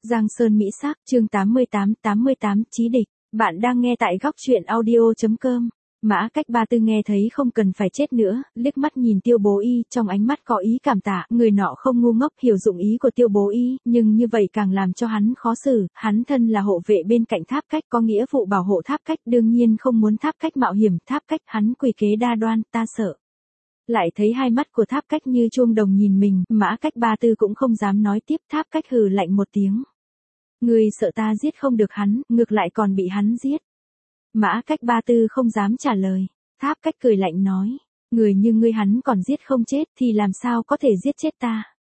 Giang Sơn Mỹ Sắc, chương 88 Chí địch. Bạn đang nghe tại góc truyện audio.com. Mã Cách Ba Tư nghe thấy không cần phải chết nữa, liếc mắt nhìn Tiêu Bố Y, trong ánh mắt có ý cảm tạ, người nọ không ngu ngốc hiểu dụng ý của Tiêu Bố Y, nhưng như vậy càng làm cho hắn khó xử, hắn thân là hộ vệ bên cạnh Tháp Cách có nghĩa vụ bảo hộ Tháp Cách, đương nhiên không muốn Tháp Cách mạo hiểm, Tháp Cách, hắn quỳ kế đa đoan, ta sợ. Lại thấy hai mắt của Tháp Cách như chuông đồng nhìn mình, Mã Cách Ba Tư cũng không dám nói tiếp, Tháp Cách hừ lạnh một tiếng. Ngươi sợ ta giết không được hắn, ngược lại còn bị hắn giết. Mã Cách Ba Tư không dám trả lời. Tháp Cách cười lạnh nói. Người như ngươi hắn còn giết không chết thì làm sao có thể giết chết ta.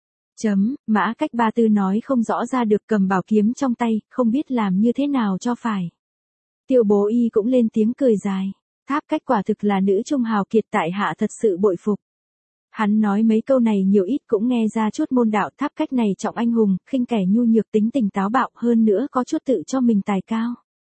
Mã Cách Ba Tư nói không rõ ra được, cầm bảo kiếm trong tay, không biết làm như thế nào cho phải. Tiêu Bố Y cũng lên tiếng cười dài. Tháp Cách quả thực là nữ trung hào kiệt, tại hạ thật sự bội phục. Hắn nói mấy câu này nhiều ít cũng nghe ra chút môn đạo. Tháp Cách này trọng anh hùng, khinh kẻ nhu nhược, tính tình táo bạo, hơn nữa có chút tự cho mình tài cao.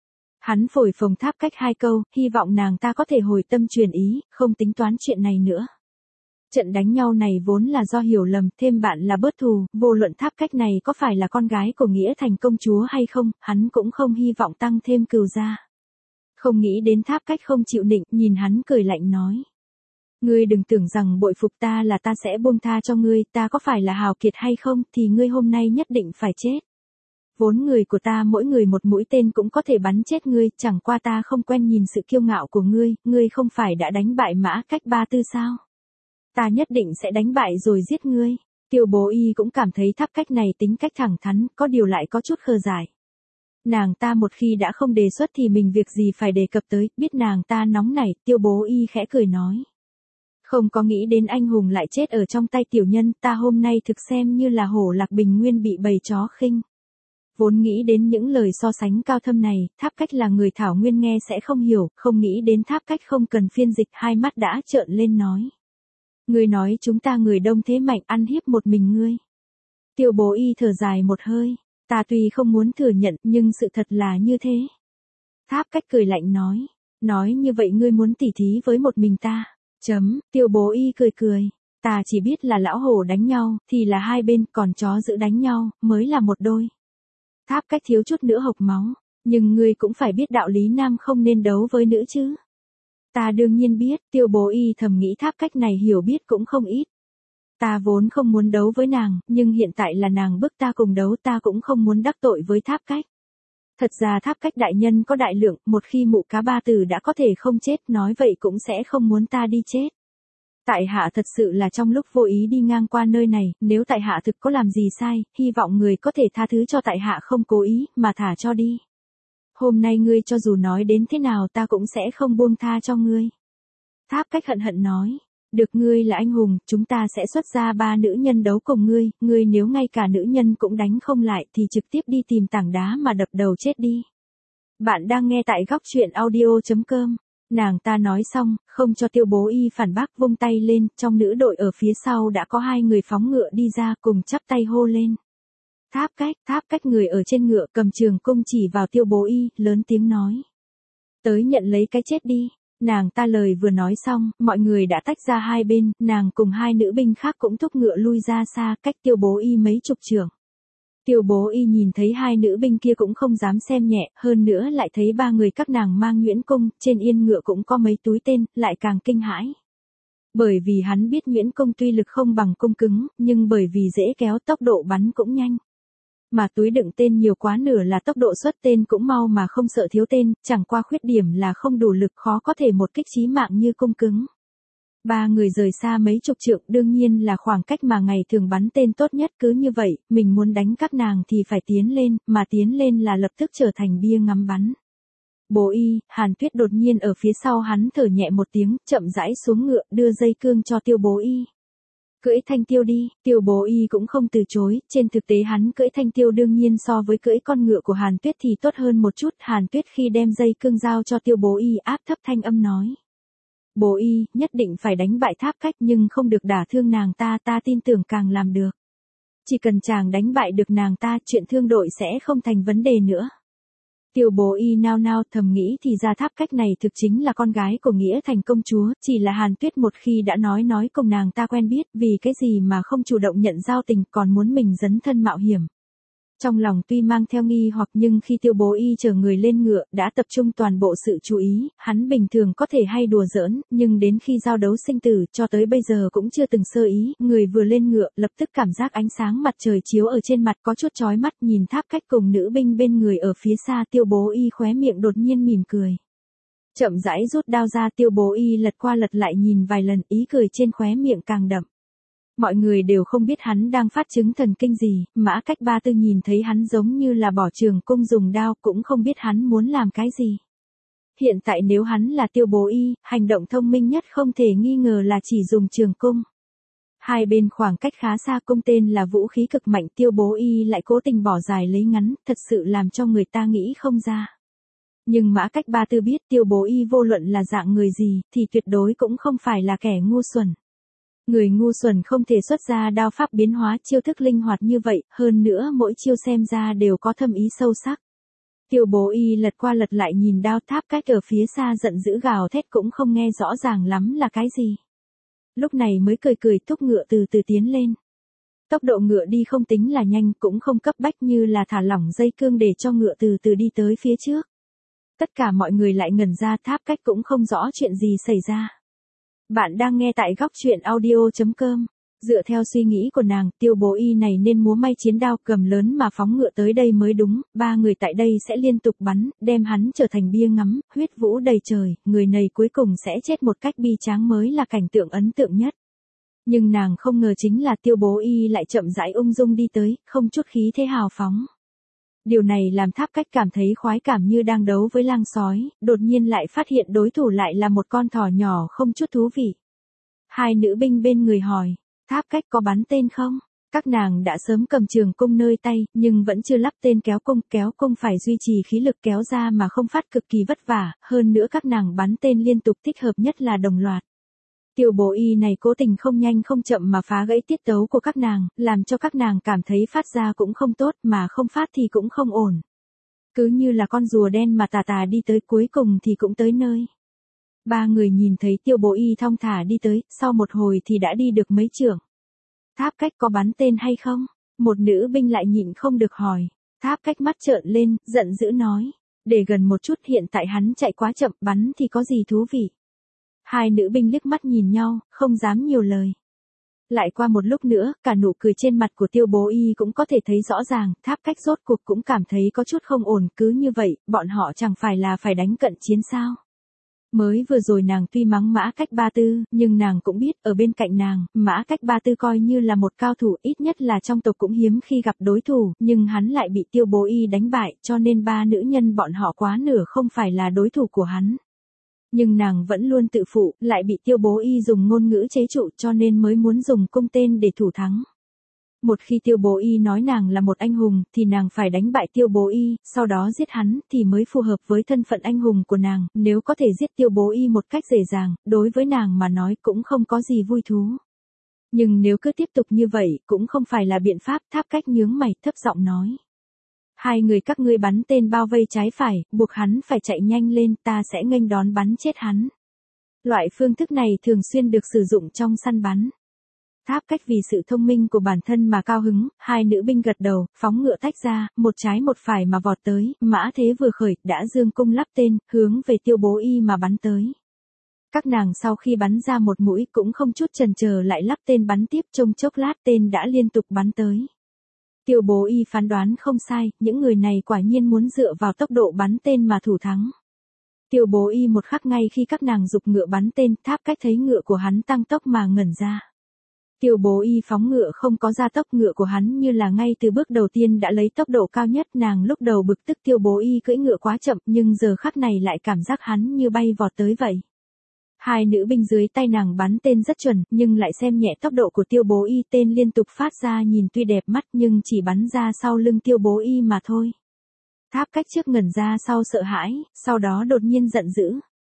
Hắn phổi phồng Tháp Cách hai câu, hy vọng nàng ta có thể hồi tâm truyền ý, không tính toán chuyện này nữa. Trận đánh nhau này vốn là do hiểu lầm, thêm bạn là bớt thù, vô luận Tháp Cách này có phải là con gái của Nghĩa Thành công chúa hay không, hắn cũng không hy vọng tăng thêm cừu gia. Không nghĩ đến Tháp Cách không chịu nịnh, nhìn hắn cười lạnh nói. Ngươi đừng tưởng rằng bội phục ta là ta sẽ buông tha cho ngươi, ta có phải là hào kiệt hay không thì ngươi hôm nay nhất định phải chết. Vốn người của ta mỗi người một mũi tên cũng có thể bắn chết ngươi, chẳng qua ta không quen nhìn sự kiêu ngạo của ngươi không phải đã đánh bại Mã Cách Ba Tư sao? Ta nhất định sẽ đánh bại rồi giết ngươi. Tiêu Bố Y cũng cảm thấy Tháp Cách này tính cách thẳng thắn, có điều lại có chút khờ dại. Nàng ta một khi đã không đề xuất thì mình việc gì phải đề cập tới, biết nàng ta nóng nảy, Tiêu Bố Y khẽ cười nói. Không có nghĩ đến anh hùng lại chết ở trong tay tiểu nhân, ta hôm nay thực xem như là hổ lạc bình nguyên bị bầy chó khinh. Vốn nghĩ đến những lời so sánh cao thâm này, Tháp Cách là người thảo nguyên nghe sẽ không hiểu, không nghĩ đến Tháp Cách không cần phiên dịch, hai mắt đã trợn lên nói. Ngươi nói chúng ta người đông thế mạnh, ăn hiếp một mình ngươi. Tiêu Bố Y thở dài một hơi, ta tuy không muốn thừa nhận nhưng sự thật là như thế. Tháp Cách cười lạnh nói như vậy ngươi muốn tỉ thí với một mình ta. Tiêu Bố Y cười, ta chỉ biết là lão hổ đánh nhau, thì là hai bên, còn chó giữ đánh nhau, mới là một đôi. Tháp Cách thiếu chút nữa hộc máu, nhưng ngươi cũng phải biết đạo lý nam không nên đấu với nữ chứ. Ta đương nhiên biết, Tiêu Bố Y thầm nghĩ Tháp Cách này hiểu biết cũng không ít. Ta vốn không muốn đấu với nàng, nhưng hiện tại là nàng bức ta cùng đấu, ta cũng không muốn đắc tội với Tháp Cách. Thật ra Tháp Cách đại nhân có đại lượng, một khi Mụ Cá Ba Tử đã có thể không chết, nói vậy cũng sẽ không muốn ta đi chết. Tại hạ thật sự là trong lúc vô ý đi ngang qua nơi này, nếu tại hạ thực có làm gì sai, hy vọng người có thể tha thứ cho tại hạ không cố ý, mà thả cho đi. Hôm nay ngươi cho dù nói đến thế nào ta cũng sẽ không buông tha cho ngươi. Tháp Cách hận hận nói. Được, ngươi là anh hùng, chúng ta sẽ xuất ra 3 nữ nhân đấu cùng ngươi nếu ngay cả nữ nhân cũng đánh không lại thì trực tiếp đi tìm tảng đá mà đập đầu chết đi. Bạn đang nghe tại góc truyện audio.com. Nàng ta nói xong, không cho Tiêu Bố Y phản bác, vung tay lên, trong nữ đội ở phía sau đã có 2 người phóng ngựa đi ra cùng chắp tay hô lên. Tháp Cách người ở trên ngựa cầm trường cung chỉ vào Tiêu Bố Y, lớn tiếng nói. Tới nhận lấy cái chết đi. Nàng ta lời vừa nói xong, mọi người đã tách ra hai bên, nàng cùng 2 nữ binh khác cũng thúc ngựa lui ra xa, cách Tiêu Bố Y mấy chục trượng. Tiêu Bố Y nhìn thấy 2 nữ binh kia cũng không dám xem nhẹ, hơn nữa lại thấy 3 người các nàng mang nhuyễn cung, trên yên ngựa cũng có mấy túi tên, lại càng kinh hãi. Bởi vì hắn biết nhuyễn cung tuy lực không bằng cung cứng, nhưng bởi vì dễ kéo tốc độ bắn cũng nhanh. Mà túi đựng tên nhiều quá, nửa là tốc độ xuất tên cũng mau mà không sợ thiếu tên, chẳng qua khuyết điểm là không đủ lực, khó có thể một kích chí mạng như cung cứng. 3 người rời xa mấy chục trượng, đương nhiên là khoảng cách mà ngày thường bắn tên tốt nhất, cứ như vậy, mình muốn đánh các nàng thì phải tiến lên, mà tiến lên là lập tức trở thành bia ngắm bắn. Bố Y, Hàn Tuyết đột nhiên ở phía sau hắn thở nhẹ một tiếng, chậm rãi xuống ngựa, đưa dây cương cho Tiêu Bố Y. Cưỡi thanh tiêu đi, Tiêu Bố Y cũng không từ chối, trên thực tế hắn cưỡi thanh tiêu đương nhiên so với cưỡi con ngựa của Hàn Tuyết thì tốt hơn một chút. Hàn Tuyết khi đem dây cương giao cho Tiêu Bố Y áp thấp thanh âm nói. Bố Y, nhất định phải đánh bại Tháp Cách nhưng không được đả thương nàng ta, ta tin tưởng càng làm được. Chỉ cần chàng đánh bại được nàng ta, chuyện thương đội sẽ không thành vấn đề nữa. Tiêu Bố Y nao nao thầm nghĩ thì ra Tháp Cách này thực chính là con gái của Nghĩa Thành công chúa, chỉ là Hàn Tuyết một khi đã nói cùng nàng ta quen biết, vì cái gì mà không chủ động nhận giao tình còn muốn mình dấn thân mạo hiểm. Trong lòng tuy mang theo nghi hoặc nhưng khi Tiêu Bố Y chờ người lên ngựa đã tập trung toàn bộ sự chú ý, hắn bình thường có thể hay đùa giỡn, nhưng đến khi giao đấu sinh tử cho tới bây giờ cũng chưa từng sơ ý, người vừa lên ngựa lập tức cảm giác ánh sáng mặt trời chiếu ở trên mặt có chút chói mắt, nhìn Tháp Cách cùng nữ binh bên người ở phía xa, Tiêu Bố Y khóe miệng đột nhiên mỉm cười. Chậm rãi rút đao ra, Tiêu Bố Y lật qua lật lại nhìn vài lần, ý cười trên khóe miệng càng đậm. Mọi người đều không biết hắn đang phát chứng thần kinh gì, Mã Cách Ba Tư nhìn thấy hắn giống như là bỏ trường cung dùng đao, cũng không biết hắn muốn làm cái gì. Hiện tại nếu hắn là Tiêu Bố Y, hành động thông minh nhất không thể nghi ngờ là chỉ dùng trường cung. Hai bên khoảng cách khá xa, cung tên là vũ khí cực mạnh, Tiêu Bố Y lại cố tình bỏ dài lấy ngắn, thật sự làm cho người ta nghĩ không ra. Nhưng Mã Cách Ba Tư biết Tiêu Bố Y vô luận là dạng người gì, thì tuyệt đối cũng không phải là kẻ ngu xuẩn. Người ngu xuẩn không thể xuất ra đao pháp biến hóa chiêu thức linh hoạt như vậy, hơn nữa mỗi chiêu xem ra đều có thâm ý sâu sắc. Tiêu Bố Y lật qua lật lại nhìn đao, Tháp Cách ở phía xa giận dữ gào thét cũng không nghe rõ ràng lắm là cái gì. Lúc này mới cười cười thúc ngựa từ từ tiến lên. Tốc độ ngựa đi không tính là nhanh, cũng không cấp bách như là thả lỏng dây cương để cho ngựa từ từ đi tới phía trước. Tất cả mọi người lại ngẩn ra, Tháp Cách cũng không rõ chuyện gì xảy ra. Bạn đang nghe tại góc truyện audio.com. Dựa theo suy nghĩ của nàng, Tiêu Bố Y này nên múa may chiến đao cầm lớn mà phóng ngựa tới đây mới đúng, ba người tại đây sẽ liên tục bắn, đem hắn trở thành bia ngắm, huyết vũ đầy trời, người này cuối cùng sẽ chết một cách bi tráng mới là cảnh tượng ấn tượng nhất. Nhưng nàng không ngờ chính là Tiêu Bố Y lại chậm rãi ung dung đi tới, không chút khí thế hào phóng. Điều này làm Tháp Cách cảm thấy khoái cảm như đang đấu với lang sói, đột nhiên lại phát hiện đối thủ lại là một con thỏ nhỏ không chút thú vị. Hai nữ binh bên người hỏi, Tháp Cách có bắn tên không? Các nàng đã sớm cầm trường cung nơi tay, nhưng vẫn chưa lắp tên kéo cung phải duy trì khí lực kéo ra mà không phát, cực kỳ vất vả, hơn nữa các nàng bắn tên liên tục, thích hợp nhất là đồng loạt. Tiêu Bố Y này cố tình không nhanh không chậm mà phá gãy tiết tấu của các nàng, làm cho các nàng cảm thấy phát ra cũng không tốt mà không phát thì cũng không ổn. Cứ như là con rùa đen mà tà tà đi tới, cuối cùng thì cũng tới nơi. Ba người nhìn thấy Tiêu Bố Y thong thả đi tới, sau một hồi thì đã đi được mấy chưởng. Tháp Cách có bắn tên hay không? Một nữ binh lại nhịn không được hỏi. Tháp Cách mắt trợn lên, giận dữ nói. Để gần một chút, hiện tại hắn chạy quá chậm, bắn thì có gì thú vị. Hai nữ binh liếc mắt nhìn nhau, không dám nhiều lời. Lại qua một lúc nữa, cả nụ cười trên mặt của Tiêu Bố Y cũng có thể thấy rõ ràng, Tháp Cách rốt cuộc cũng cảm thấy có chút không ổn, cứ như vậy, bọn họ chẳng phải là phải đánh cận chiến sao. Mới vừa rồi nàng tuy mắng Mã Cách Ba Tư, nhưng nàng cũng biết, ở bên cạnh nàng, Mã Cách Ba Tư coi như là một cao thủ, ít nhất là trong tộc cũng hiếm khi gặp đối thủ, nhưng hắn lại bị Tiêu Bố Y đánh bại, cho nên ba nữ nhân bọn họ quá nửa không phải là đối thủ của hắn. Nhưng nàng vẫn luôn tự phụ, lại bị Tiêu Bố Y dùng ngôn ngữ chế trụ, cho nên mới muốn dùng cung tên để thủ thắng. Một khi Tiêu Bố Y nói nàng là một anh hùng, thì nàng phải đánh bại Tiêu Bố Y, sau đó giết hắn, thì mới phù hợp với thân phận anh hùng của nàng, nếu có thể giết Tiêu Bố Y một cách dễ dàng, đối với nàng mà nói cũng không có gì vui thú. Nhưng nếu cứ tiếp tục như vậy, cũng không phải là biện pháp, Tháp Cách nhướng mày, thấp giọng nói. Hai người các ngươi bắn tên bao vây trái phải, buộc hắn phải chạy nhanh lên, ta sẽ nghênh đón bắn chết hắn. Loại phương thức này thường xuyên được sử dụng trong săn bắn. Tháp Cách vì sự thông minh của bản thân mà cao hứng, hai nữ binh gật đầu, phóng ngựa tách ra, một trái một phải mà vọt tới, mã thế vừa khởi, đã dương cung lắp tên, hướng về Tiêu Bố Y mà bắn tới. Các nàng sau khi bắn ra một mũi cũng không chút chần chờ lại lắp tên bắn tiếp, trong chốc lát tên đã liên tục bắn tới. Tiêu Bố Y phán đoán không sai, những người này quả nhiên muốn dựa vào tốc độ bắn tên mà thủ thắng. Tiêu Bố Y một khắc ngay khi các nàng giục ngựa bắn tên, Tháp Cách thấy ngựa của hắn tăng tốc mà ngẩn ra. Tiêu Bố Y phóng ngựa không có gia tốc, ngựa của hắn như là ngay từ bước đầu tiên đã lấy tốc độ cao nhất, nàng lúc đầu bực tức Tiêu Bố Y cưỡi ngựa quá chậm, nhưng giờ khắc này lại cảm giác hắn như bay vọt tới vậy. Hai nữ binh dưới tay nàng bắn tên rất chuẩn, nhưng lại xem nhẹ tốc độ của Tiêu Bố Y, tên liên tục phát ra nhìn tuy đẹp mắt nhưng chỉ bắn ra sau lưng Tiêu Bố Y mà thôi. Tháp Cách trước ngẩn ra sau sợ hãi, sau đó đột nhiên giận dữ.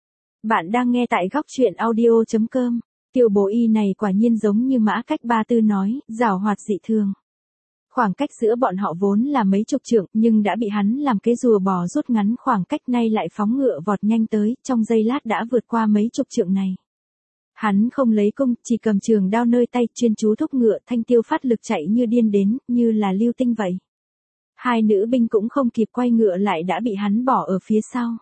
Bạn đang nghe tại góc truyện audio.com. Tiêu Bố Y này quả nhiên giống như Mã Cách Ba Tư nói, giảo hoạt dị thường. Khoảng cách giữa bọn họ vốn là mấy chục trượng, nhưng đã bị hắn làm cái rùa bò rút ngắn khoảng cách, nay lại phóng ngựa vọt nhanh tới, trong giây lát đã vượt qua mấy chục trượng này. Hắn không lấy cung, chỉ cầm trường đao nơi tay, chuyên chú thúc ngựa, thanh tiêu phát lực chạy như điên đến, như là lưu tinh vậy. Hai nữ binh cũng không kịp quay ngựa lại đã bị hắn bỏ ở phía sau.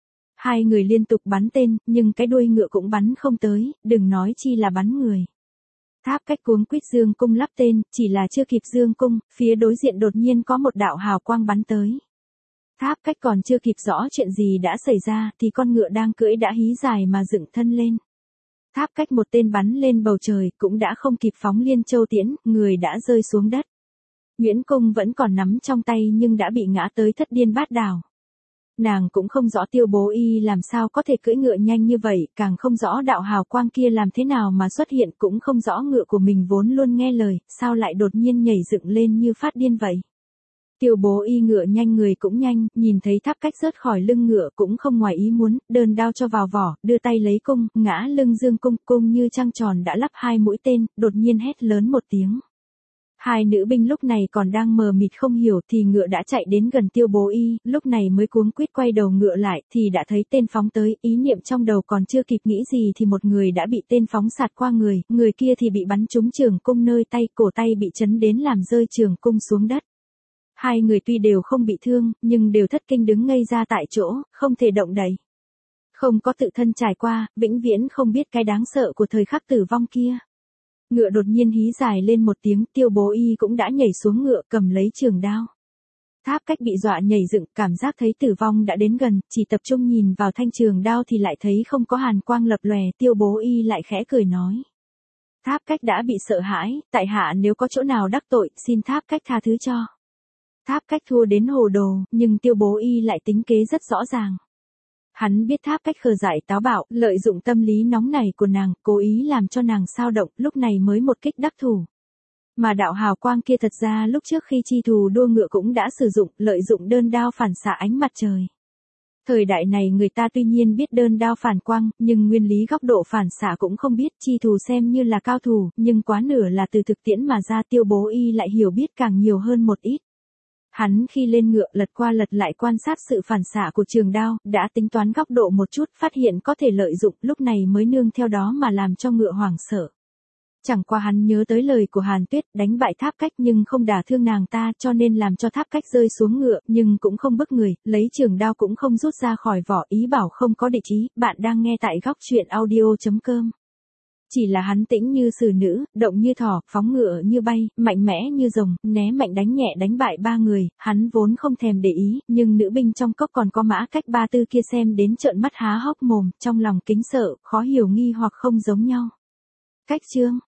Hai người liên tục bắn tên, nhưng cái đuôi ngựa cũng bắn không tới, đừng nói chi là bắn người. Tháp Cách cuống quýt dương cung lắp tên, chỉ là chưa kịp dương cung, phía đối diện đột nhiên có một đạo hào quang bắn tới. Tháp Cách còn chưa kịp rõ chuyện gì đã xảy ra thì con ngựa đang cưỡi đã hí dài mà dựng thân lên. Tháp Cách một tên bắn lên bầu trời cũng đã không kịp phóng liên châu tiễn, người đã rơi xuống đất. Nguyễn Cung vẫn còn nắm trong tay nhưng đã bị ngã tới thất điên bát đảo. Nàng cũng không rõ Tiêu Bố Y làm sao có thể cưỡi ngựa nhanh như vậy, càng không rõ đạo hào quang kia làm thế nào mà xuất hiện, cũng không rõ ngựa của mình vốn luôn nghe lời, sao lại đột nhiên nhảy dựng lên như phát điên vậy. Tiêu Bố Y ngựa nhanh người cũng nhanh, nhìn thấy Tháp Cách rớt khỏi lưng ngựa cũng không ngoài ý muốn, đơn đao cho vào vỏ, đưa tay lấy cung, ngã lưng dương cung, cung như trăng tròn đã lắp hai mũi tên, đột nhiên hét lớn một tiếng. Hai nữ binh lúc này còn đang mờ mịt không hiểu thì ngựa đã chạy đến gần Tiêu Bố Y, lúc này mới cuống quýt quay đầu ngựa lại thì đã thấy tên phóng tới, ý niệm trong đầu còn chưa kịp nghĩ gì thì một người đã bị tên phóng sạt qua người kia thì bị bắn trúng trường cung nơi tay, cổ tay bị chấn đến làm rơi trường cung xuống đất. Hai người tuy đều không bị thương, nhưng đều thất kinh đứng ngây ra tại chỗ, không thể động đậy. Không có tự thân trải qua, vĩnh viễn không biết cái đáng sợ của thời khắc tử vong kia. Ngựa đột nhiên hí dài lên một tiếng, Tiêu Bố Y cũng đã nhảy xuống ngựa cầm lấy trường đao. Tháp Cách bị dọa nhảy dựng, cảm giác thấy tử vong đã đến gần, chỉ tập trung nhìn vào thanh trường đao thì lại thấy không có hàn quang lập lòe, Tiêu Bố Y lại khẽ cười nói. Tháp Cách đã bị sợ hãi, tại hạ nếu có chỗ nào đắc tội, xin Tháp Cách tha thứ cho. Tháp Cách thua đến hồ đồ, nhưng Tiêu Bố Y lại tính kế rất rõ ràng. Hắn biết Tháp Cách khờ dại táo bạo, lợi dụng tâm lý nóng nảy của nàng, cố ý làm cho nàng xao động, lúc này mới một kích đắc thủ. Mà đạo hào quang kia thật ra lúc trước khi chi thù đua ngựa cũng đã sử dụng, lợi dụng đơn đao phản xạ ánh mặt trời. Thời đại này người ta tuy nhiên biết đơn đao phản quang, nhưng nguyên lý góc độ phản xạ cũng không biết, chi thù xem như là cao thủ, nhưng quá nửa là từ thực tiễn mà ra, Tiêu Bố Y lại hiểu biết càng nhiều hơn một ít. Hắn khi lên ngựa lật qua lật lại quan sát sự phản xạ của trường đao, đã tính toán góc độ một chút, phát hiện có thể lợi dụng, lúc này mới nương theo đó mà làm cho ngựa hoảng sợ. Chẳng qua hắn nhớ tới lời của Hàn Tuyết, đánh bại Tháp Cách nhưng không đả thương nàng ta, cho nên làm cho Tháp Cách rơi xuống ngựa, nhưng cũng không bức người, lấy trường đao cũng không rút ra khỏi vỏ, ý bảo không có địch ý. Bạn đang nghe tại góc truyện audio.com. Chỉ là hắn tĩnh như xử nữ, động như thỏ, phóng ngựa như bay, mạnh mẽ như rồng, né mạnh đánh nhẹ đánh bại ba người, hắn vốn không thèm để ý, nhưng nữ binh trong cốc còn có Mã Cách Ba Tư kia xem đến trợn mắt há hốc mồm, trong lòng kính sợ, khó hiểu nghi hoặc không giống nhau. Cách chương